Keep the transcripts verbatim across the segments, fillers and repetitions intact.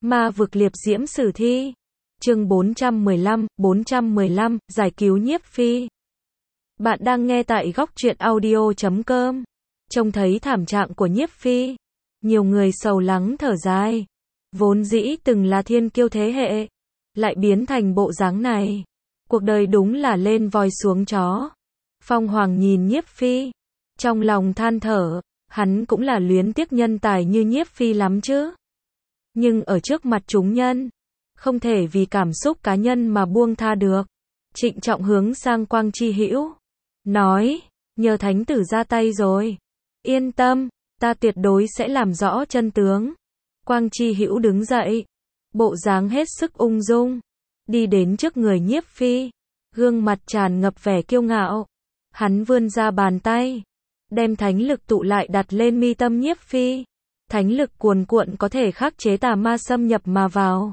Ma vực liệp diễm sử thi. Chương bốn trăm mười lăm, bốn trăm mười lăm, giải cứu Nhiếp Phi. Bạn đang nghe tại góc truyện audio chấm com. Trông thấy thảm trạng của Nhiếp Phi, nhiều người sầu lắng thở dài. Vốn dĩ từng là thiên kiêu thế hệ, lại biến thành bộ dáng này. Cuộc đời đúng là lên voi xuống chó. Phong Hoàng nhìn Nhiếp Phi, trong lòng than thở, hắn cũng là luyến tiếc nhân tài như Nhiếp Phi lắm chứ. Nhưng ở trước mặt chúng nhân, không thể vì cảm xúc cá nhân mà buông tha được. Trịnh trọng hướng sang Quang Chi Hữu, nói, nhờ thánh tử ra tay rồi. Yên tâm, ta tuyệt đối sẽ làm rõ chân tướng. Quang Chi Hữu đứng dậy, bộ dáng hết sức ung dung, đi đến trước người Nhiếp Phi, gương mặt tràn ngập vẻ kiêu ngạo. Hắn vươn ra bàn tay, đem thánh lực tụ lại đặt lên mi tâm Nhiếp Phi. Thánh lực cuồn cuộn có thể khắc chế tà ma xâm nhập mà vào,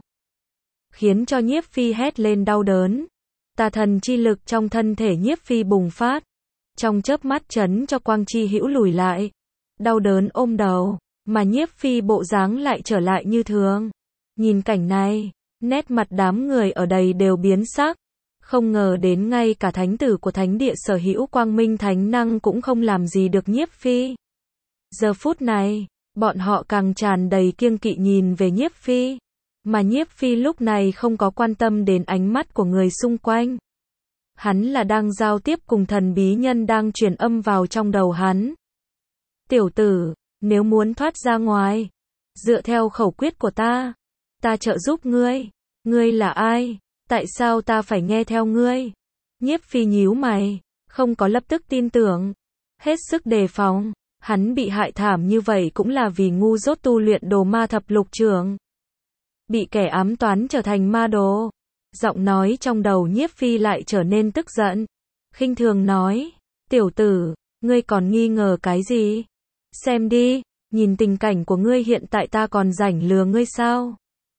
khiến cho Nhiếp Phi hét lên đau đớn. Tà thần chi lực trong thân thể Nhiếp Phi bùng phát, trong chớp mắt chấn cho Quang Chi Hữu lùi lại, đau đớn ôm đầu, mà Nhiếp Phi bộ dáng lại trở lại như thường. Nhìn cảnh này, nét mặt đám người ở đây đều biến sắc, không ngờ đến ngay cả thánh tử của thánh địa sở hữu quang minh thánh năng cũng không làm gì được Nhiếp Phi. Giờ phút này, bọn họ càng tràn đầy kiêng kỵ nhìn về Nhiếp Phi, mà Nhiếp Phi lúc này không có quan tâm đến ánh mắt của người xung quanh. Hắn là đang giao tiếp cùng thần bí nhân đang truyền âm vào trong đầu hắn. Tiểu tử, nếu muốn thoát ra ngoài, dựa theo khẩu quyết của ta, ta trợ giúp ngươi. Ngươi là ai? Tại sao ta phải nghe theo ngươi? Nhiếp Phi nhíu mày, không có lập tức tin tưởng, hết sức đề phòng. Hắn bị hại thảm như vậy cũng là vì ngu dốt tu luyện đồ ma thập lục trưởng, bị kẻ ám toán trở thành ma đồ. Giọng nói trong đầu Nhiếp Phi lại trở nên tức giận, khinh thường nói, tiểu tử, ngươi còn nghi ngờ cái gì? Xem đi, nhìn tình cảnh của ngươi hiện tại ta còn rảnh lừa ngươi sao?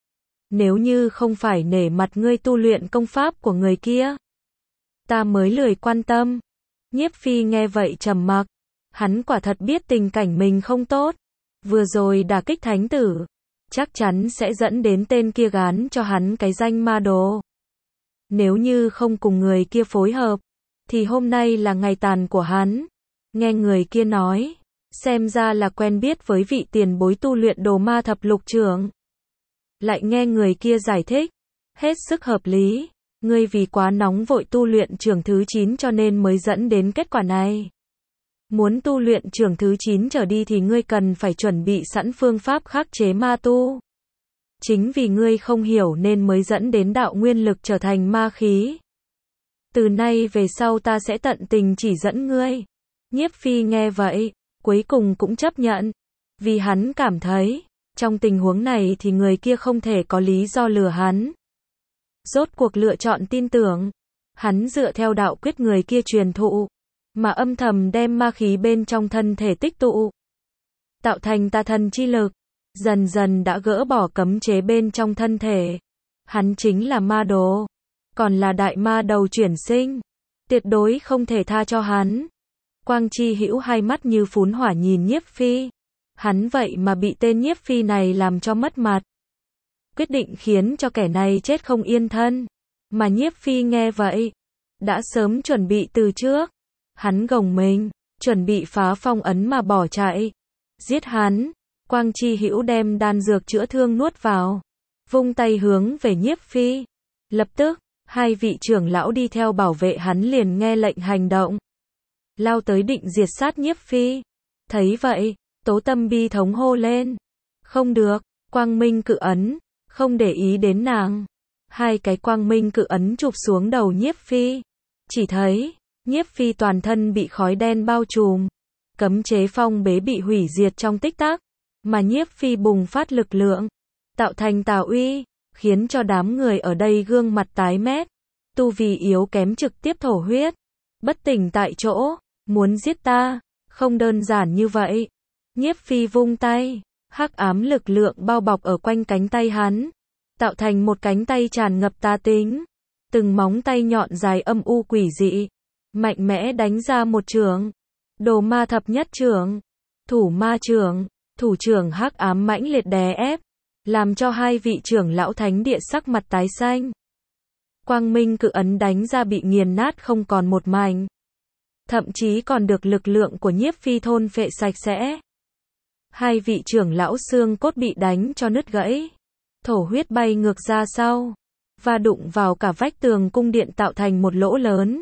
Nếu như không phải nể mặt ngươi tu luyện công pháp của người kia, ta mới lười quan tâm. Nhiếp Phi nghe vậy trầm mặc. Hắn quả thật biết tình cảnh mình không tốt, vừa rồi đả kích thánh tử, chắc chắn sẽ dẫn đến tên kia gán cho hắn cái danh ma đồ. Nếu như không cùng người kia phối hợp, thì hôm nay là ngày tàn của hắn. Nghe người kia nói, xem ra là quen biết với vị tiền bối tu luyện đồ ma thập lục trưởng. Lại nghe người kia giải thích, hết sức hợp lý, ngươi vì quá nóng vội tu luyện trưởng thứ chín cho nên mới dẫn đến kết quả này. Muốn tu luyện trưởng thứ chín trở đi thì ngươi cần phải chuẩn bị sẵn phương pháp khắc chế ma tu. Chính vì ngươi không hiểu nên mới dẫn đến đạo nguyên lực trở thành ma khí. Từ nay về sau ta sẽ tận tình chỉ dẫn ngươi. Nhiếp Phi nghe vậy, cuối cùng cũng chấp nhận, vì hắn cảm thấy, trong tình huống này thì người kia không thể có lý do lừa hắn. Rốt cuộc lựa chọn tin tưởng, hắn dựa theo đạo quyết người kia truyền thụ, mà âm thầm đem ma khí bên trong thân thể tích tụ, tạo thành tà thần chi lực, dần dần đã gỡ bỏ cấm chế bên trong thân thể. Hắn chính là ma đồ, còn là đại ma đầu chuyển sinh, tuyệt đối không thể tha cho hắn. Quang Chi Hữu hai mắt như phún hỏa nhìn Nhiếp Phi, hắn vậy mà bị tên Nhiếp Phi này làm cho mất mặt, quyết định khiến cho kẻ này chết không yên thân. Mà Nhiếp Phi nghe vậy, đã sớm chuẩn bị từ trước. Hắn gồng mình, chuẩn bị phá phong ấn mà bỏ chạy. Giết hắn. Quang Chi Hữu đem đan dược chữa thương nuốt vào, vung tay hướng về Nhiếp Phi. Lập tức, hai vị trưởng lão đi theo bảo vệ hắn liền nghe lệnh hành động, lao tới định diệt sát Nhiếp Phi. Thấy vậy, Tố Tâm bi thống hô lên, không được, quang minh cự ấn, không để ý đến nàng. Hai cái quang minh cự ấn chụp xuống đầu Nhiếp Phi, chỉ thấy Nhiếp Phi toàn thân bị khói đen bao trùm, cấm chế phong bế bị hủy diệt trong tích tắc, mà Nhiếp Phi bùng phát lực lượng, tạo thành tà uy, khiến cho đám người ở đây gương mặt tái mét, tu vi yếu kém trực tiếp thổ huyết, bất tỉnh tại chỗ. Muốn giết ta, không đơn giản như vậy. Nhiếp Phi vung tay, hắc ám lực lượng bao bọc ở quanh cánh tay hắn, tạo thành một cánh tay tràn ngập tà tính, từng móng tay nhọn dài âm u quỷ dị, mạnh mẽ đánh ra một chưởng. Đồ ma thập nhất chưởng, thủ ma chưởng, thủ chưởng hắc ám mãnh liệt đè ép, làm cho hai vị trưởng lão thánh địa sắc mặt tái xanh. Quang minh cự ấn đánh ra bị nghiền nát không còn một mảnh. Thậm chí còn được lực lượng của Nhiếp Phi thôn phệ sạch sẽ. Hai vị trưởng lão xương cốt bị đánh cho nứt gãy. Thổ huyết bay ngược ra sau. Và đụng vào cả vách tường cung điện tạo thành một lỗ lớn.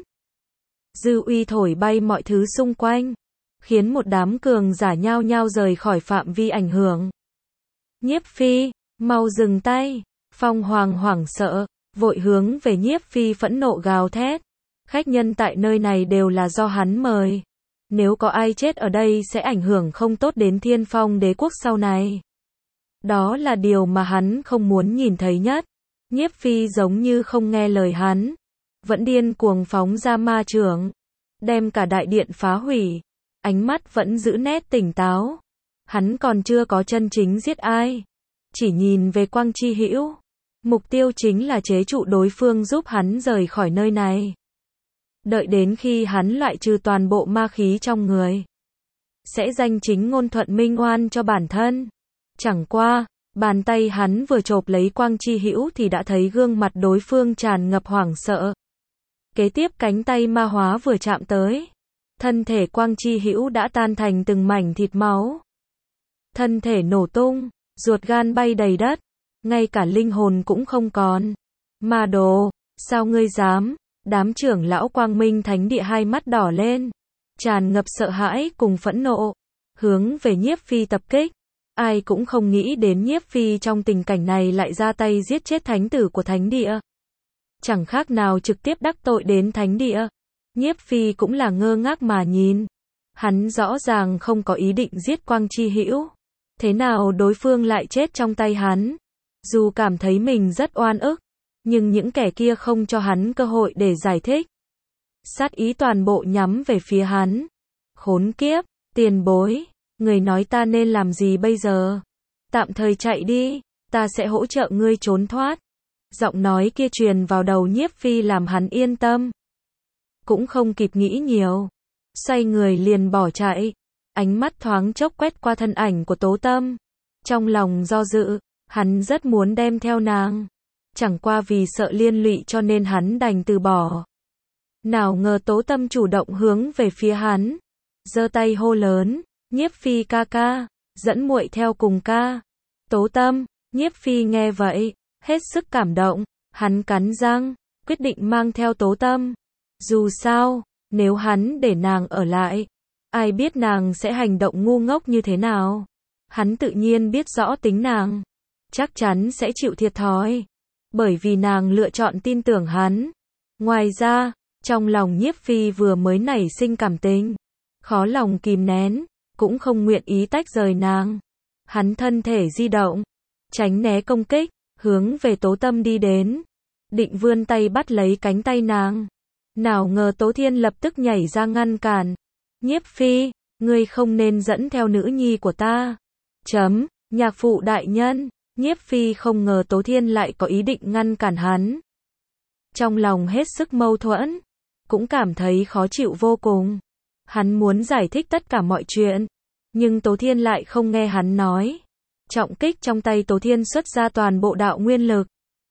Dư uy thổi bay mọi thứ xung quanh. Khiến một đám cường giả nhao nhao rời khỏi phạm vi ảnh hưởng. Nhiếp Phi, mau dừng tay. Phong Hoàng hoảng sợ, vội hướng về Nhiếp Phi phẫn nộ gào thét. Khách nhân tại nơi này đều là do hắn mời. Nếu có ai chết ở đây sẽ ảnh hưởng không tốt đến Thiên Phong đế quốc sau này. Đó là điều mà hắn không muốn nhìn thấy nhất. Nhiếp Phi giống như không nghe lời hắn. Vẫn điên cuồng phóng ra ma chưởng. Đem cả đại điện phá hủy. Ánh mắt vẫn giữ nét tỉnh táo. Hắn còn chưa có chân chính giết ai. Chỉ nhìn về Quang Chi Hữu. Mục tiêu chính là chế trụ đối phương giúp hắn rời khỏi nơi này. Đợi đến khi hắn loại trừ toàn bộ ma khí trong người. Sẽ danh chính ngôn thuận minh oan cho bản thân. Chẳng qua, bàn tay hắn vừa chộp lấy Quang Chi Hữu thì đã thấy gương mặt đối phương tràn ngập hoảng sợ. Kế tiếp cánh tay ma hóa vừa chạm tới. Thân thể Quang Chi Hữu đã tan thành từng mảnh thịt máu. Thân thể nổ tung, ruột gan bay đầy đất. Ngay cả linh hồn cũng không còn. Ma đồ, sao ngươi dám? Đám trưởng lão Quang Minh Thánh Địa hai mắt đỏ lên. Tràn ngập sợ hãi cùng phẫn nộ. Hướng về Nhiếp Phi tập kích. Ai cũng không nghĩ đến Nhiếp Phi trong tình cảnh này lại ra tay giết chết thánh tử của Thánh Địa. Chẳng khác nào trực tiếp đắc tội đến Thánh Địa. Nhiếp Phi cũng là ngơ ngác mà nhìn. Hắn rõ ràng không có ý định giết Quang Chi Hữu. Thế nào đối phương lại chết trong tay hắn? Dù cảm thấy mình rất oan ức, nhưng những kẻ kia không cho hắn cơ hội để giải thích. Sát ý toàn bộ nhắm về phía hắn. Khốn kiếp, tiền bối, người nói ta nên làm gì bây giờ? Tạm thời chạy đi, ta sẽ hỗ trợ ngươi trốn thoát. Giọng nói kia truyền vào đầu Nhiếp Phi làm hắn yên tâm. Cũng không kịp nghĩ nhiều. Xoay người liền bỏ chạy. Ánh mắt thoáng chốc quét qua thân ảnh của Tố Tâm. Trong lòng do dự, hắn rất muốn đem theo nàng. Chẳng qua vì sợ liên lụy cho nên hắn đành từ bỏ. Nào ngờ Tố Tâm chủ động hướng về phía hắn. Giơ tay hô lớn, Nhiếp Phi ca ca, dẫn muội theo cùng ca. Tố Tâm, Nhiếp Phi nghe vậy, hết sức cảm động. Hắn cắn răng, quyết định mang theo Tố Tâm. Dù sao, nếu hắn để nàng ở lại, ai biết nàng sẽ hành động ngu ngốc như thế nào. Hắn tự nhiên biết rõ tính nàng. Chắc chắn sẽ chịu thiệt thòi. Bởi vì nàng lựa chọn tin tưởng hắn. Ngoài ra, trong lòng Nhiếp Phi vừa mới nảy sinh cảm tình. Khó lòng kìm nén, cũng không nguyện ý tách rời nàng. Hắn thân thể di động, tránh né công kích, hướng về Tố Tâm đi đến. Định vươn tay bắt lấy cánh tay nàng. Nào ngờ Tố Thiên lập tức nhảy ra ngăn cản. Nhiếp Phi, ngươi không nên dẫn theo nữ nhi của ta. Chấm, nhạc phụ đại nhân. Nhiếp Phi không ngờ Tố Thiên lại có ý định ngăn cản hắn. Trong lòng hết sức mâu thuẫn, cũng cảm thấy khó chịu vô cùng. Hắn muốn giải thích tất cả mọi chuyện, nhưng Tố Thiên lại không nghe hắn nói. Trọng kích trong tay Tố Thiên xuất ra toàn bộ đạo nguyên lực.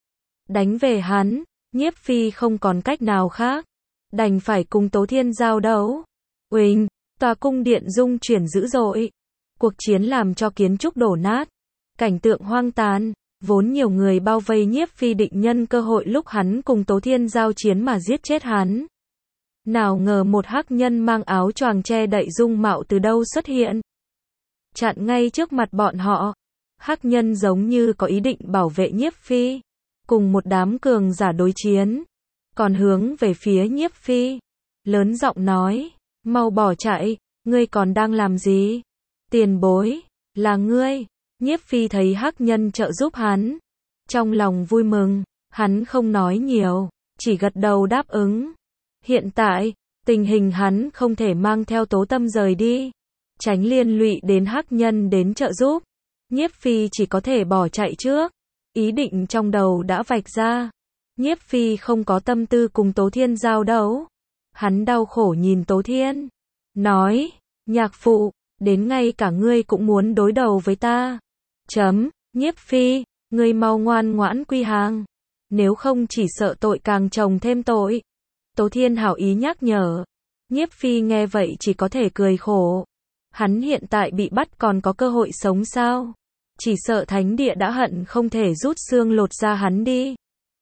Đánh về hắn, Nhiếp Phi không còn cách nào khác. Đành phải cùng Tố Thiên giao đấu. Uỳnh, tòa cung điện rung chuyển dữ dội. Cuộc chiến làm cho kiến trúc đổ nát. Cảnh tượng hoang tàn, vốn nhiều người bao vây Nhiếp Phi định nhân cơ hội lúc hắn cùng Tố Thiên giao chiến mà giết chết hắn. Nào ngờ một hắc nhân mang áo choàng che đậy dung mạo từ đâu xuất hiện. Chặn ngay trước mặt bọn họ. Hắc nhân giống như có ý định bảo vệ Nhiếp Phi. Cùng một đám cường giả đối chiến. Còn hướng về phía Nhiếp Phi. Lớn giọng nói, mau bỏ chạy, ngươi còn đang làm gì? Tiền bối, là ngươi. Nhiếp Phi thấy hắc nhân trợ giúp hắn. Trong lòng vui mừng, hắn không nói nhiều, chỉ gật đầu đáp ứng. Hiện tại, tình hình hắn không thể mang theo Tố Tâm rời đi. Tránh liên lụy đến hắc nhân đến trợ giúp. Nhiếp Phi chỉ có thể bỏ chạy trước. Ý định trong đầu đã vạch ra. Nhiếp Phi không có tâm tư cùng Tố Thiên giao đấu. Hắn đau khổ nhìn Tố Thiên. Nói, nhạc phụ, đến ngay cả ngươi cũng muốn đối đầu với ta. Chấm, Nhiếp phi, ngươi mau ngoan ngoãn quy hàng. Nếu không chỉ sợ tội càng chồng thêm tội. Tố Thiên hảo ý nhắc nhở. Nhiếp phi nghe vậy chỉ có thể cười khổ. Hắn hiện tại bị bắt còn có cơ hội sống sao? Chỉ sợ thánh địa đã hận không thể rút xương lột ra hắn đi.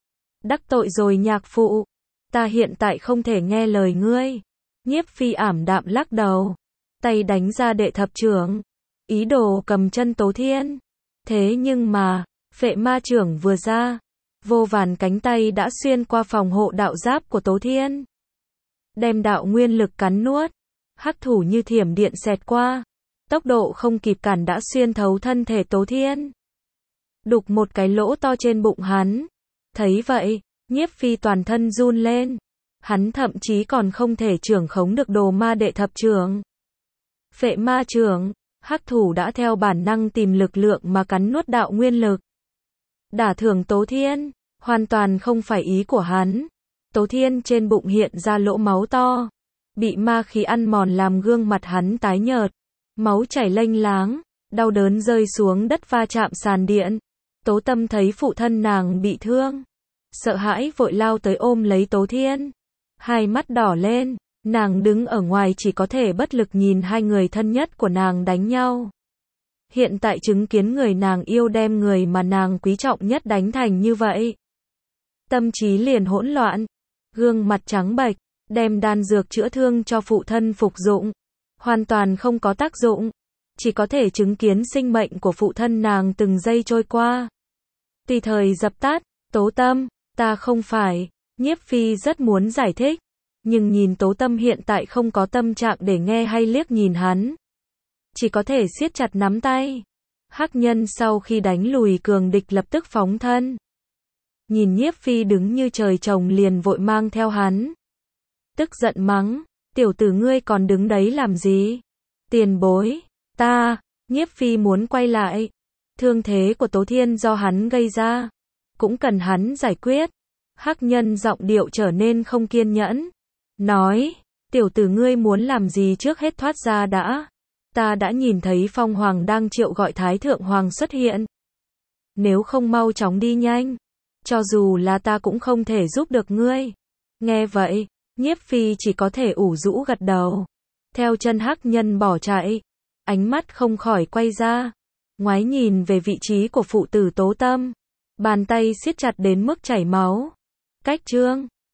Đắc tội rồi nhạc phụ. Ta hiện tại không thể nghe lời ngươi. Nhiếp phi ảm đạm lắc đầu. Tay đánh ra đệ thập trưởng. Ý đồ cầm chân Tố Thiên. Thế nhưng mà, phệ ma trưởng vừa ra. Vô vàn cánh tay đã xuyên qua phòng hộ đạo giáp của Tố Thiên. Đem đạo nguyên lực cắn nuốt. Hắc thủ như thiểm điện xẹt qua. Tốc độ không kịp cản đã xuyên thấu thân thể Tố Thiên. Đục một cái lỗ to trên bụng hắn. Thấy vậy, Nhiếp phi toàn thân run lên. Hắn thậm chí còn không thể trưởng khống được đồ ma đệ thập trưởng. Phệ ma trưởng, hắc thủ đã theo bản năng tìm lực lượng mà cắn nuốt đạo nguyên lực. Đả thương Tố Thiên, hoàn toàn không phải ý của hắn. Tố Thiên trên bụng hiện ra lỗ máu to. Bị ma khí ăn mòn làm gương mặt hắn tái nhợt. Máu chảy lênh láng, đau đớn rơi xuống đất va chạm sàn điện. Tố Tâm thấy phụ thân nàng bị thương. Sợ hãi vội lao tới ôm lấy Tố Thiên. Hai mắt đỏ lên, nàng đứng ở ngoài chỉ có thể bất lực nhìn hai người thân nhất của nàng đánh nhau. Hiện tại chứng kiến người nàng yêu đem người mà nàng quý trọng nhất đánh thành như vậy. Tâm trí liền hỗn loạn, gương mặt trắng bệch, đem đan dược chữa thương cho phụ thân phục dụng. Hoàn toàn không có tác dụng, chỉ có thể chứng kiến sinh mệnh của phụ thân nàng từng giây trôi qua. Tùy thời dập tắt. Tố Tâm, ta không phải. Nhiếp phi rất muốn giải thích, nhưng nhìn Tố Tâm hiện tại không có tâm trạng để nghe hay liếc nhìn hắn. Chỉ có thể siết chặt nắm tay. Hắc nhân sau khi đánh lùi cường địch lập tức phóng thân. Nhìn Nhiếp phi đứng như trời trồng liền vội mang theo hắn. Tức giận mắng, tiểu tử ngươi còn đứng đấy làm gì? Tiền bối, ta, Nhiếp phi muốn quay lại. Thương thế của Tố Thiên do hắn gây ra, cũng cần hắn giải quyết. Hắc nhân giọng điệu trở nên không kiên nhẫn. Nói, tiểu tử ngươi muốn làm gì trước hết thoát ra đã. Ta đã nhìn thấy Phong Hoàng đang triệu gọi Thái Thượng Hoàng xuất hiện. Nếu không mau chóng đi nhanh, cho dù là ta cũng không thể giúp được ngươi. Nghe vậy, Nhiếp phi chỉ có thể ủ rũ gật đầu. Theo chân hắc nhân bỏ chạy, ánh mắt không khỏi quay ra, ngoái nhìn về vị trí của phụ tử Tố Tâm. Bàn tay siết chặt đến mức chảy máu. Cách chương